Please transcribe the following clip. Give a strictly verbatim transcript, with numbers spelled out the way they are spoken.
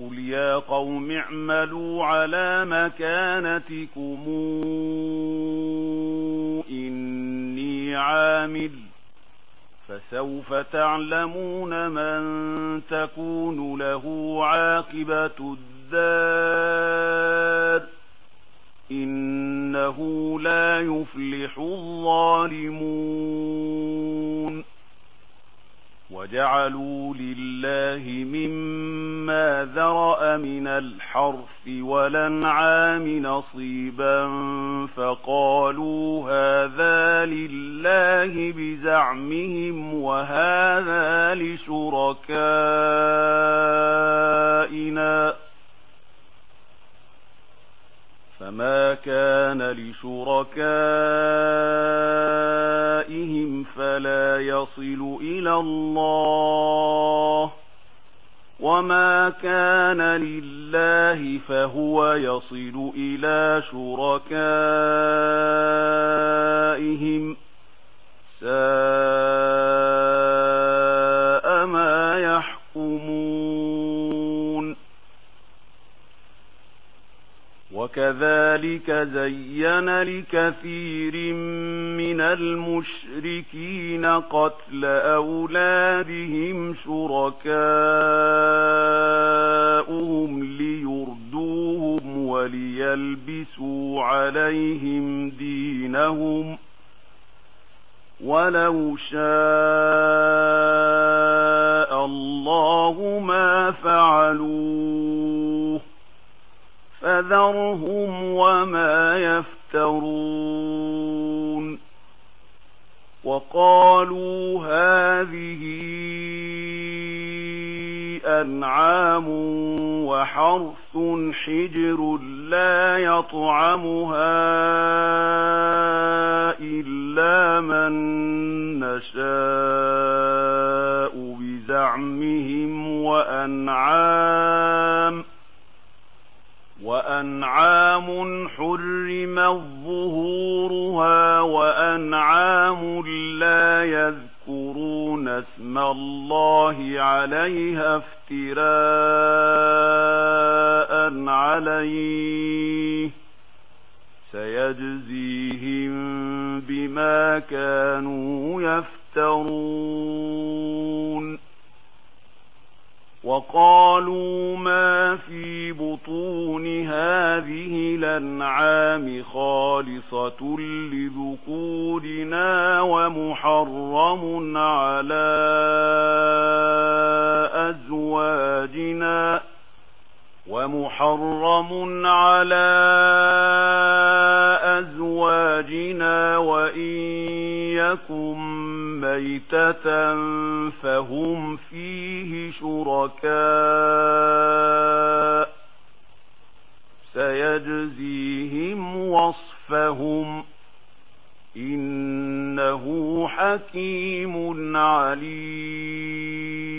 قل يا قوم اعملوا على مكانتكم إني عامل فسوف تعلمون من تكون له عاقبة الدار إنه لا يفلح الظالمون وجعلوا لله مما ذرأ من الحرث والأنعام نصيبا فقالوا هذا لله بزعمهم وهذا لشركائنا فما كان لشركائهم فلا يصل إلى الله وما كان لله فهو يصل إلى شركائهم ساء ما يحكمون وكذلك زين لكثير من المشركين قتل أولادهم شركاؤهم ليردوهم وليلبسوا عليهم دينهم ولو شاء الله ما فعلوه فذرهم وما يفترون وقالوا هذه أنعام وحرث حجر لا يطعمها إلا من نشاء بزعمهم وأنعام وأنعام حرمت ظهورها وأنعام لا يذكرون اسم الله عليها افتراء عليه سيجزيهم بما كانوا يفترون وقالوا ما في بطون هذه الأنعام خالصة لذكورنا ومحرم على أزواجنا ومحرم على أزواجنا وإن يكن ميتة فهم فيه شركاء سيجزيهم وصفهم إنه حكيم عليم